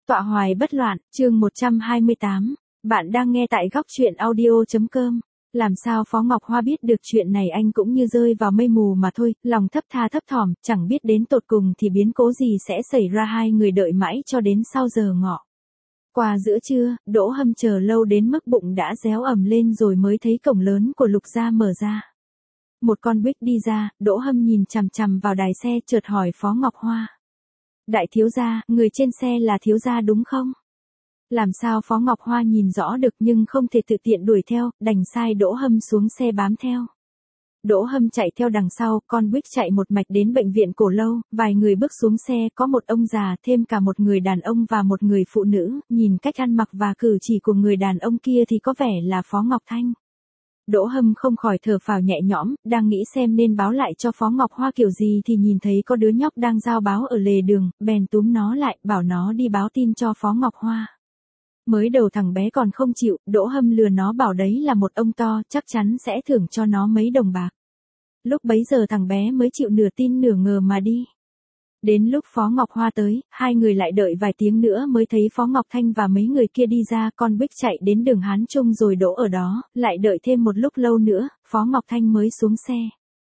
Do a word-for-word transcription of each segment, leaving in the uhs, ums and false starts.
Tọa hoài bất loạn, chương một trăm hai mươi tám. Bạn đang nghe tại góc truyện audio.com. Làm sao Phó Ngọc Hoa biết được chuyện này, anh cũng như rơi vào mây mù mà thôi, lòng thấp tha thấp thỏm, chẳng biết đến tột cùng thì biến cố gì sẽ xảy ra. Hai người đợi mãi cho đến sau giờ ngọ. Qua giữa trưa, Đỗ Hâm chờ lâu đến mức bụng đã réo ầm lên rồi mới thấy cổng lớn của Lục gia mở ra. Một con Bích đi ra, Đỗ Hâm nhìn chằm chằm vào đài xe chợt hỏi Phó Ngọc Hoa. Đại thiếu gia, người trên xe là thiếu gia đúng không? Làm sao Phó Ngọc Hoa nhìn rõ được nhưng không thể tự tiện đuổi theo, đành sai Đỗ Hâm xuống xe bám theo. Đỗ Hâm chạy theo đằng sau, con Bích chạy một mạch đến bệnh viện Cổ Lâu, vài người bước xuống xe, có một ông già, thêm cả một người đàn ông và một người phụ nữ, nhìn cách ăn mặc và cử chỉ của người đàn ông kia thì có vẻ là Phó Ngọc Thanh. Đỗ Hâm không khỏi thở phào nhẹ nhõm, đang nghĩ xem nên báo lại cho Phó Ngọc Hoa kiểu gì thì nhìn thấy có đứa nhóc đang giao báo ở lề đường, bèn túm nó lại, bảo nó đi báo tin cho Phó Ngọc Hoa. Mới đầu thằng bé còn không chịu, Đỗ Hâm lừa nó bảo đấy là một ông to, chắc chắn sẽ thưởng cho nó mấy đồng bạc. Lúc bấy giờ thằng bé mới chịu nửa tin nửa ngờ mà đi. Đến lúc Phó Ngọc Hoa tới, hai người lại đợi vài tiếng nữa mới thấy Phó Ngọc Thanh và mấy người kia đi ra, con Bích chạy đến đường Hán Trung rồi đỗ ở đó, lại đợi thêm một lúc lâu nữa, Phó Ngọc Thanh mới xuống xe.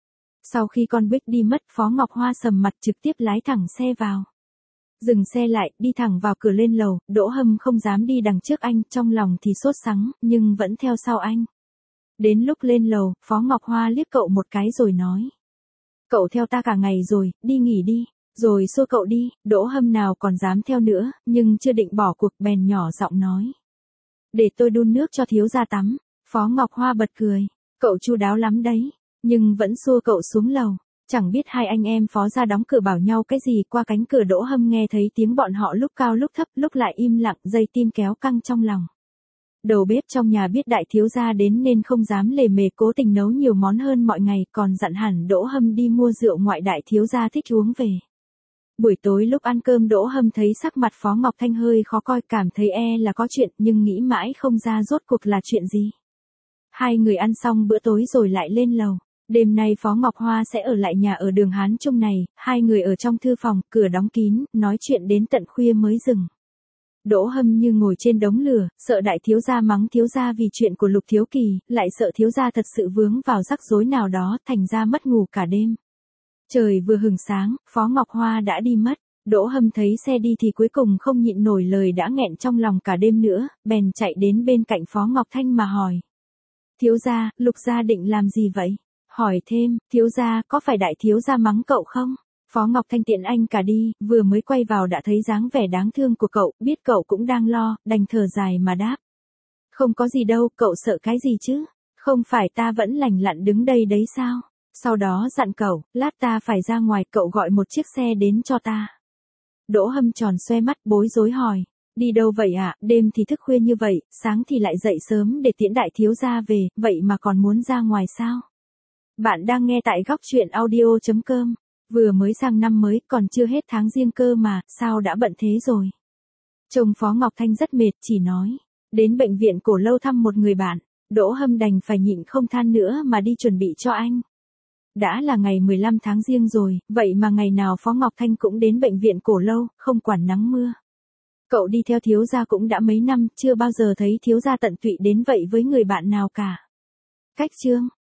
Sau khi con Bích đi mất, Phó Ngọc Hoa sầm mặt trực tiếp lái thẳng xe vào. Dừng xe lại, đi thẳng vào cửa lên lầu, Đỗ Hâm không dám đi đằng trước anh, trong lòng thì sốt sắng, nhưng vẫn theo sau anh. Đến lúc lên lầu, Phó Ngọc Hoa liếc cậu một cái rồi nói. Cậu theo ta cả ngày rồi, đi nghỉ đi. Rồi xua cậu đi, Đỗ Hâm nào còn dám theo nữa, nhưng chưa định bỏ cuộc bèn nhỏ giọng nói. Để tôi đun nước cho thiếu gia tắm. Phó Ngọc Hoa bật cười. Cậu chu đáo lắm đấy, nhưng vẫn xua cậu xuống lầu. Chẳng biết hai anh em Phó gia đóng cửa bảo nhau cái gì, qua cánh cửa Đỗ Hâm nghe thấy tiếng bọn họ lúc cao lúc thấp, lúc lại im lặng, dây tim kéo căng trong lòng. Đầu bếp trong nhà biết đại thiếu gia đến nên không dám lề mề, cố tình nấu nhiều món hơn mọi ngày, còn dặn hẳn Đỗ Hâm đi mua rượu ngoại đại thiếu gia thích uống về. Buổi tối lúc ăn cơm Đỗ Hâm thấy sắc mặt Phó Ngọc Thanh hơi khó coi, cảm thấy e là có chuyện, nhưng nghĩ mãi không ra rốt cuộc là chuyện gì. Hai người ăn xong bữa tối rồi lại lên lầu. Đêm nay Phó Ngọc Hoa sẽ ở lại nhà ở đường Hán Trung này, hai người ở trong thư phòng, cửa đóng kín, nói chuyện đến tận khuya mới dừng. Đỗ Hâm như ngồi trên đống lửa, sợ đại thiếu gia mắng thiếu gia vì chuyện của Lục Thiếu Kỳ, lại sợ thiếu gia thật sự vướng vào rắc rối nào đó, thành ra mất ngủ cả đêm. Trời vừa hừng sáng, Phó Ngọc Hoa đã đi mất. Đỗ Hâm thấy xe đi thì cuối cùng không nhịn nổi lời đã nghẹn trong lòng cả đêm nữa, bèn chạy đến bên cạnh Phó Ngọc Thanh mà hỏi. Thiếu gia, Lục gia định làm gì vậy? Hỏi thêm, thiếu gia, có phải đại thiếu gia mắng cậu không? Phó Ngọc Thanh tiện anh cả đi, vừa mới quay vào đã thấy dáng vẻ đáng thương của cậu, biết cậu cũng đang lo, đành thở dài mà đáp. Không có gì đâu, cậu sợ cái gì chứ? Không phải ta vẫn lành lặn đứng đây đấy sao? Sau đó dặn cậu, lát ta phải ra ngoài, cậu gọi một chiếc xe đến cho ta. Đỗ Hâm tròn xoe mắt bối rối hỏi, đi đâu vậy ạ, à? Đêm thì thức khuya như vậy, sáng thì lại dậy sớm để tiễn đại thiếu gia về, vậy mà còn muốn ra ngoài sao? Bạn đang nghe tại góc truyện audio.com, vừa mới sang năm mới, còn chưa hết tháng Giêng cơ mà, sao đã bận thế rồi? Chồng Phó Ngọc Thanh rất mệt, chỉ nói, đến bệnh viện Cổ Lâu thăm một người bạn. Đỗ Hâm đành phải nhịn không than nữa mà đi chuẩn bị cho anh. Đã là ngày mười lăm tháng Giêng rồi, vậy mà ngày nào Phó Ngọc Thanh cũng đến bệnh viện Cổ Lâu, không quản nắng mưa. Cậu đi theo thiếu gia cũng đã mấy năm, chưa bao giờ thấy thiếu gia tận tụy đến vậy với người bạn nào cả. Cách chương